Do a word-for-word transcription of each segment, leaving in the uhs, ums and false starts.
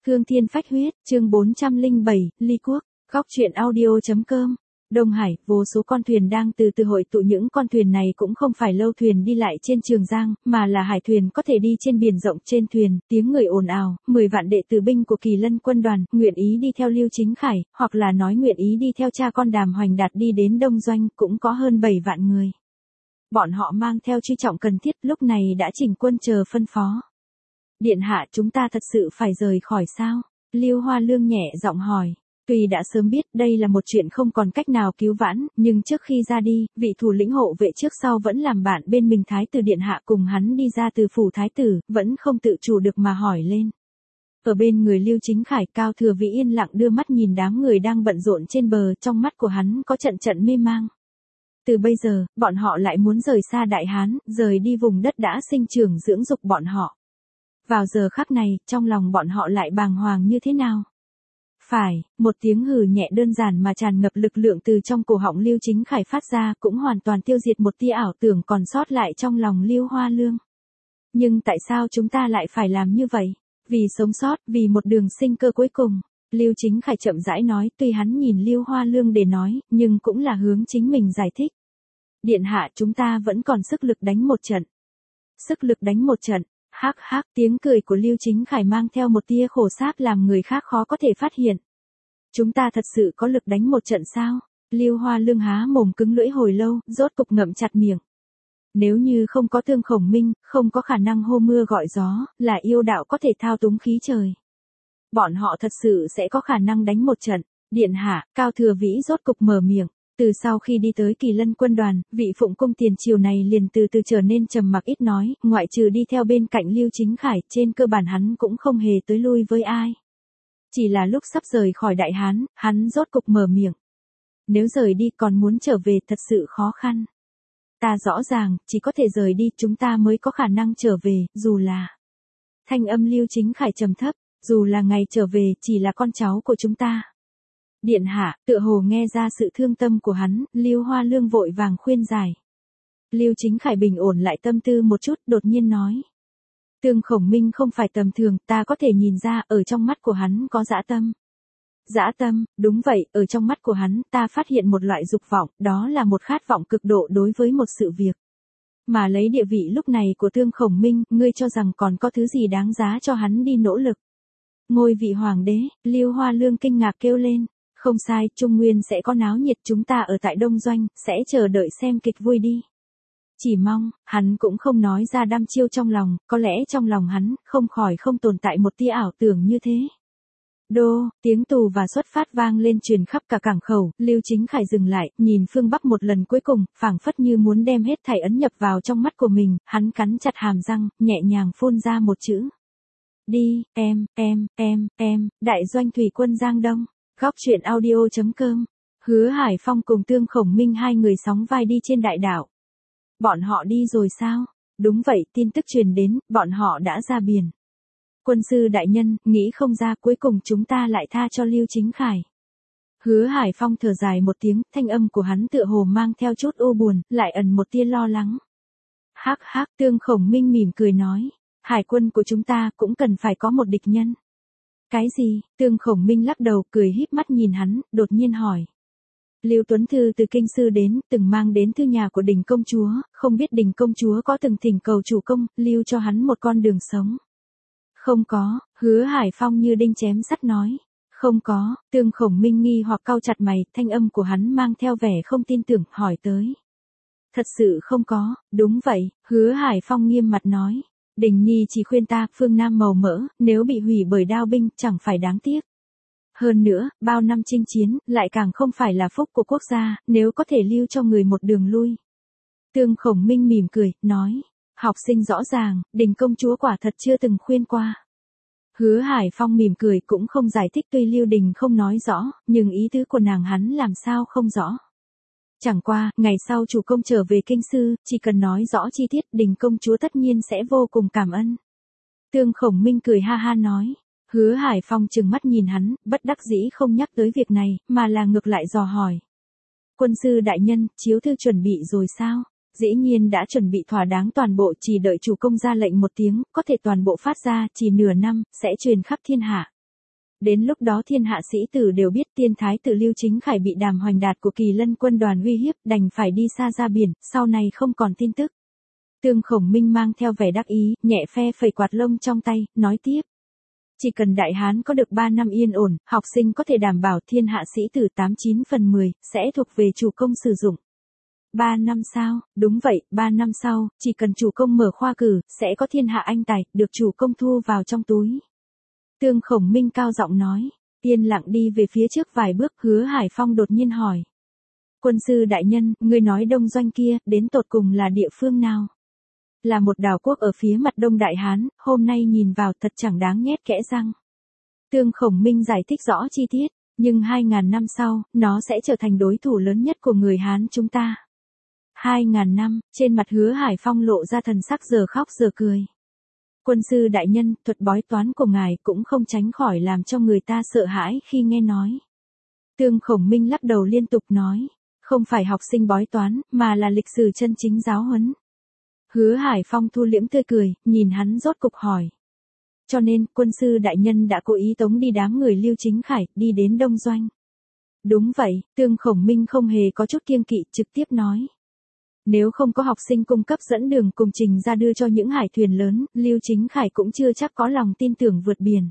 Cương Thiên Phách Huyết, chương bốn trăm lẻ bảy, Ly Quốc, góc truyện audio.com. Đông Hải, vô số con thuyền đang từ từ hội tụ, những con thuyền này cũng không phải lâu thuyền đi lại trên Trường Giang, mà là hải thuyền có thể đi trên biển rộng. Trên thuyền, tiếng người ồn ào, mười vạn đệ tử binh của Kỳ Lân quân đoàn, nguyện ý đi theo Lưu Chính Khải, hoặc là nói nguyện ý đi theo cha con Đàm Hoành Đạt đi đến Đông Doanh, cũng có hơn bảy vạn người. Bọn họ mang theo truy trọng cần thiết, lúc này đã chỉnh quân chờ phân phó. Điện hạ, chúng ta thật sự phải rời khỏi sao? Lưu Hoa Lương nhẹ giọng hỏi. Tuy đã sớm biết đây là một chuyện không còn cách nào cứu vãn, nhưng trước khi ra đi, vị thủ lĩnh hộ vệ trước sau vẫn làm bạn bên mình Thái tử điện hạ cùng hắn đi ra từ phủ Thái tử, vẫn không tự chủ được mà hỏi lên. Ở bên người Lưu Chính Khải, Cao Thừa Vĩ yên lặng đưa mắt nhìn đám người đang bận rộn trên bờ, trong mắt của hắn có trận trận mê mang. Từ bây giờ, bọn họ lại muốn rời xa Đại Hán, rời đi vùng đất đã sinh trưởng dưỡng dục bọn họ. Vào giờ khắc này, trong lòng bọn họ lại bàng hoàng như thế nào? Phải, một tiếng hừ nhẹ đơn giản mà tràn ngập lực lượng từ trong cổ họng Lưu Chính Khải phát ra, cũng hoàn toàn tiêu diệt một tia ảo tưởng còn sót lại trong lòng Lưu Hoa Lương. Nhưng tại sao chúng ta lại phải làm như vậy? Vì sống sót, vì một đường sinh cơ cuối cùng. Lưu Chính Khải chậm rãi nói, tuy hắn nhìn Lưu Hoa Lương để nói, nhưng cũng là hướng chính mình giải thích. Điện hạ, chúng ta vẫn còn sức lực đánh một trận. Sức lực đánh một trận. Hắc hắc, tiếng cười của Lưu Chính Khải mang theo một tia khổ sát làm người khác khó có thể phát hiện. Chúng ta thật sự có lực đánh một trận sao? Lưu Hoa Lương há mồm cứng lưỡi hồi lâu, rốt cục ngậm chặt miệng. Nếu như không có Tương Khổng Minh, không có khả năng hô mưa gọi gió, là yêu đạo có thể thao túng khí trời. Bọn họ thật sự sẽ có khả năng đánh một trận. Điện hạ, Cao Thừa Vĩ rốt cục mở miệng. Từ sau khi đi tới Kỳ Lân quân đoàn, vị Phụng Cung tiền triều này liền từ từ trở nên trầm mặc ít nói, ngoại trừ đi theo bên cạnh Lưu Chính Khải, trên cơ bản hắn cũng không hề tới lui với ai. Chỉ là lúc sắp rời khỏi Đại Hán, hắn rốt cục mở miệng. Nếu rời đi còn muốn trở về thật sự khó khăn. Ta rõ ràng, chỉ có thể rời đi chúng ta mới có khả năng trở về, dù là... Thanh âm Lưu Chính Khải trầm thấp, dù là ngày trở về chỉ là con cháu của chúng ta. Điện hạ, tựa hồ nghe ra sự thương tâm của hắn, Lưu Hoa Lương vội vàng khuyên giải. Lưu Chính Khải bình ổn lại tâm tư một chút, đột nhiên nói. Tương Khổng Minh không phải tầm thường, ta có thể nhìn ra, ở trong mắt của hắn có dã tâm. Dã tâm, đúng vậy, ở trong mắt của hắn, ta phát hiện một loại dục vọng, đó là một khát vọng cực độ đối với một sự việc. Mà lấy địa vị lúc này của Tương Khổng Minh, ngươi cho rằng còn có thứ gì đáng giá cho hắn đi nỗ lực. Ngôi vị hoàng đế, Lưu Hoa Lương kinh ngạc kêu lên. Không sai, Trung Nguyên sẽ có náo nhiệt, chúng ta ở tại Đông Doanh, sẽ chờ đợi xem kịch vui đi. Chỉ mong, hắn cũng không nói ra đăm chiêu trong lòng, có lẽ trong lòng hắn, không khỏi không tồn tại một tia ảo tưởng như thế. Đô, tiếng tù và xuất phát vang lên truyền khắp cả cảng khẩu, Lưu Chính Khải dừng lại, nhìn phương Bắc một lần cuối cùng, phảng phất như muốn đem hết thảy ấn nhập vào trong mắt của mình, hắn cắn chặt hàm răng, nhẹ nhàng phun ra một chữ. Đi, em, em, em, em, đại doanh thủy quân Giang Đông. Góc truyện audio.com. Hứa Hải Phong cùng Tương Khổng Minh hai người sóng vai đi trên đại đảo. Bọn họ đi rồi sao? Đúng vậy, tin tức truyền đến, bọn họ đã ra biển. Quân sư đại nhân, nghĩ không ra cuối cùng chúng ta lại tha cho Lưu Chính Khải. Hứa Hải Phong thở dài một tiếng, thanh âm của hắn tựa hồ mang theo chút u buồn, lại ẩn một tia lo lắng. Hắc hắc, Tương Khổng Minh mỉm cười nói. Hải quân của chúng ta cũng cần phải có một địch nhân. Cái gì? Tương Khổng Minh lắc đầu, cười híp mắt nhìn hắn, đột nhiên hỏi. Lưu Tuấn Thư từ kinh sư đến, từng mang đến thư nhà của Đình công chúa, không biết Đình công chúa có từng thỉnh cầu chủ công, lưu cho hắn một con đường sống. Không có, Hứa Hải Phong như đinh chém sắt nói. Không có, Tương Khổng Minh nghi hoặc cau chặt mày, thanh âm của hắn mang theo vẻ không tin tưởng, hỏi tới. Thật sự không có, đúng vậy, Hứa Hải Phong nghiêm mặt nói. Đình Nhi chỉ khuyên ta, phương Nam màu mỡ, nếu bị hủy bởi đao binh, chẳng phải đáng tiếc. Hơn nữa, bao năm chinh chiến, lại càng không phải là phúc của quốc gia, nếu có thể lưu cho người một đường lui. Tương Khổng Minh mỉm cười, nói, học sinh rõ ràng, Đình công chúa quả thật chưa từng khuyên qua. Hứa Hải Phong mỉm cười cũng không giải thích, tuy Lưu Đình không nói rõ, nhưng ý tứ của nàng hắn làm sao không rõ. Chẳng qua, ngày sau chủ công trở về kinh sư, chỉ cần nói rõ chi tiết, Đình công chúa tất nhiên sẽ vô cùng cảm ơn. Tương Khổng Minh cười ha ha nói. Hứa Hải Phong trừng mắt nhìn hắn, bất đắc dĩ không nhắc tới việc này, mà là ngược lại dò hỏi. Quân sư đại nhân, chiếu thư chuẩn bị rồi sao? Dĩ nhiên đã chuẩn bị thỏa đáng toàn bộ, chỉ đợi chủ công ra lệnh một tiếng, có thể toàn bộ phát ra, chỉ nửa năm, sẽ truyền khắp thiên hạ. Đến lúc đó thiên hạ sĩ tử đều biết tiên thái tử Lưu Chính Khải bị Đàm Hoành Đạt của Kỳ Lân quân đoàn uy hiếp, đành phải đi xa ra biển, sau này không còn tin tức. Tương Khổng Minh mang theo vẻ đắc ý, nhẹ phe phẩy quạt lông trong tay, nói tiếp. Chỉ cần Đại Hán có được ba năm yên ổn, học sinh có thể đảm bảo thiên hạ sĩ tử tám chín phần mười, sẽ thuộc về chủ công sử dụng. Ba năm sau, đúng vậy, ba năm sau, chỉ cần chủ công mở khoa cử, sẽ có thiên hạ anh tài, được chủ công thu vào trong túi. Tương Khổng Minh cao giọng nói, yên lặng đi về phía trước vài bước, Hứa Hải Phong đột nhiên hỏi. Quân sư đại nhân, ngươi nói Đông Doanh kia, đến tột cùng là địa phương nào? Là một đảo quốc ở phía mặt đông Đại Hán, hôm nay nhìn vào thật chẳng đáng nhét kẽ răng. Tương Khổng Minh giải thích rõ chi tiết, nhưng hai ngàn năm sau, nó sẽ trở thành đối thủ lớn nhất của người Hán chúng ta. Hai ngàn năm, trên mặt Hứa Hải Phong lộ ra thần sắc giờ khóc giờ cười. Quân sư đại nhân, thuật bói toán của ngài cũng không tránh khỏi làm cho người ta sợ hãi khi nghe nói. Tương Khổng Minh lắc đầu liên tục nói, không phải học sinh bói toán, mà là lịch sử chân chính giáo huấn. Hứa Hải Phong thu liễm tươi cười, nhìn hắn rốt cục hỏi. Cho nên, quân sư đại nhân đã cố ý tống đi đám người Lưu Chính Khải, đi đến Đông Doanh. Đúng vậy, Tương Khổng Minh không hề có chút kiêng kỵ, trực tiếp nói. Nếu không có học sinh cung cấp dẫn đường cùng trình ra đưa cho những hải thuyền lớn, Lưu Chính Khải cũng chưa chắc có lòng tin tưởng vượt biển.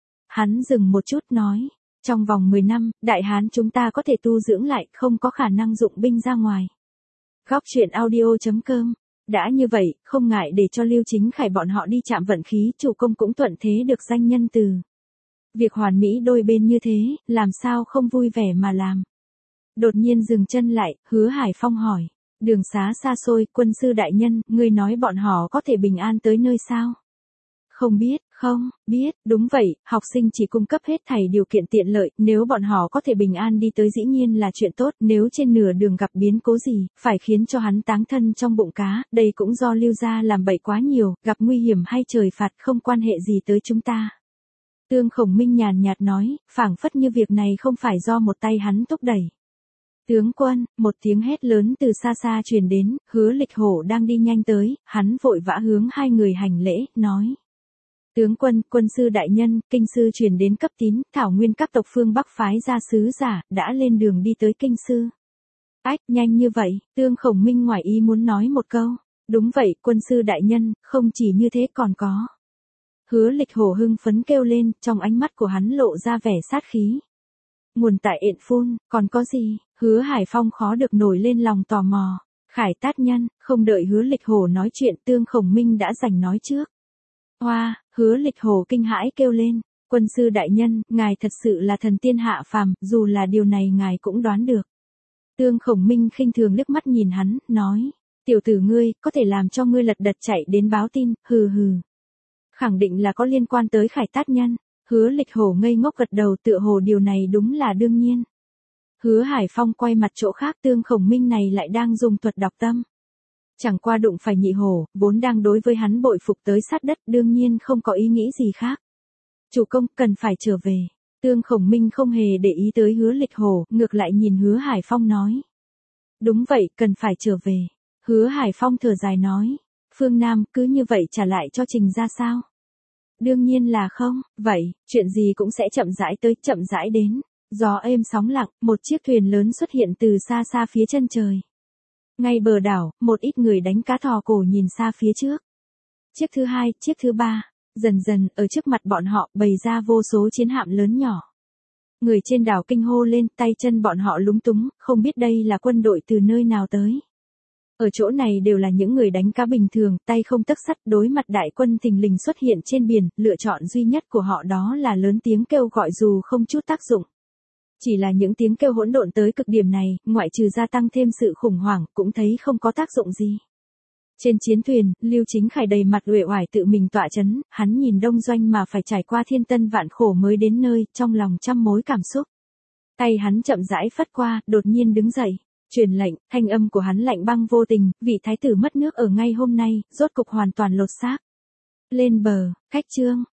Hắn dừng một chút nói, trong vòng mười năm, Đại Hán chúng ta có thể tu dưỡng lại, không có khả năng dụng binh ra ngoài. Góc truyện audio chấm com. Đã như vậy, không ngại để cho Lưu Chính Khải bọn họ đi chạm vận khí, chủ công cũng thuận thế được danh nhân từ. Việc hoàn mỹ đôi bên như thế, làm sao không vui vẻ mà làm. Đột nhiên dừng chân lại, Hứa Hải Phong hỏi. Đường xá xa xôi, quân sư đại nhân, ngươi nói bọn họ có thể bình an tới nơi sao? Không biết, không, biết, đúng vậy, học sinh chỉ cung cấp hết thảy điều kiện tiện lợi, nếu bọn họ có thể bình an đi tới dĩ nhiên là chuyện tốt, nếu trên nửa đường gặp biến cố gì, phải khiến cho hắn táng thân trong bụng cá, đây cũng do Lưu gia làm bậy quá nhiều, gặp nguy hiểm hay trời phạt không quan hệ gì tới chúng ta. Tương Khổng Minh nhàn nhạt nói, phảng phất như việc này không phải do một tay hắn thúc đẩy. Tướng quân, một tiếng hét lớn từ xa xa truyền đến, Hứa Lịch Hổ đang đi nhanh tới, hắn vội vã hướng hai người hành lễ, nói. Tướng quân, quân sư đại nhân, kinh sư truyền đến cấp tín, thảo nguyên các tộc phương Bắc phái ra sứ giả, đã lên đường đi tới kinh sư. Ách, nhanh như vậy, Tương Khổng Minh ngoài ý muốn nói một câu. Đúng vậy, quân sư đại nhân, không chỉ như thế còn có. Hứa Lịch Hổ hưng phấn kêu lên, trong ánh mắt của hắn lộ ra vẻ sát khí. Nguồn tại Ện Phun, còn có gì? Hứa Hải Phong khó được nổi lên lòng tò mò. Khải Tát Nhân, không đợi Hứa Lịch Hổ nói chuyện, Tương Khổng Minh đã giành nói trước. Hoa, Hứa Lịch Hổ kinh hãi kêu lên, quân sư đại nhân, ngài thật sự là thần tiên hạ phàm, dù là điều này ngài cũng đoán được. Tương Khổng Minh khinh thường liếc mắt nhìn hắn, nói, tiểu tử ngươi, có thể làm cho ngươi lật đật chạy đến báo tin, hừ hừ. Khẳng định là có liên quan tới Khải Tát Nhân. Hứa Lịch Hổ ngây ngốc gật đầu, tựa hồ điều này đúng là đương nhiên. Hứa Hải Phong quay mặt chỗ khác, Tương Khổng Minh này lại đang dùng thuật đọc tâm. Chẳng qua đụng phải nhị hổ, vốn đang đối với hắn bội phục tới sát đất, đương nhiên không có ý nghĩ gì khác. Chủ công, cần phải trở về. Tương Khổng Minh không hề để ý tới Hứa Lịch Hổ, ngược lại nhìn Hứa Hải Phong nói. Đúng vậy, cần phải trở về. Hứa Hải Phong thở dài nói. Phương Nam, cứ như vậy trả lại cho Trình ra sao? Đương nhiên là không, vậy, chuyện gì cũng sẽ chậm rãi tới, chậm rãi đến. Gió êm sóng lặng, một chiếc thuyền lớn xuất hiện từ xa xa phía chân trời. Ngay bờ đảo, một ít người đánh cá thò cổ nhìn xa phía trước. Chiếc thứ hai, chiếc thứ ba, dần dần, ở trước mặt bọn họ, bày ra vô số chiến hạm lớn nhỏ. Người trên đảo kinh hô lên, tay chân bọn họ lúng túng, không biết đây là quân đội từ nơi nào tới. Ở chỗ này đều là những người đánh cá bình thường, tay không tấc sắt, đối mặt đại quân thình lình xuất hiện trên biển, lựa chọn duy nhất của họ đó là lớn tiếng kêu gọi dù không chút tác dụng. Chỉ là những tiếng kêu hỗn độn tới cực điểm này, ngoại trừ gia tăng thêm sự khủng hoảng, cũng thấy không có tác dụng gì. Trên chiến thuyền, Lưu Chính Khải đầy mặt uể oải tự mình tọa chấn, hắn nhìn Đông Doanh mà phải trải qua thiên tân vạn khổ mới đến nơi, trong lòng trăm mối cảm xúc. Tay hắn chậm rãi phất qua, đột nhiên đứng dậy. Truyền lệnh, thanh âm của hắn lạnh băng vô tình, vị thái tử mất nước ở ngay hôm nay, rốt cục hoàn toàn lột xác. Lên bờ, khách trương,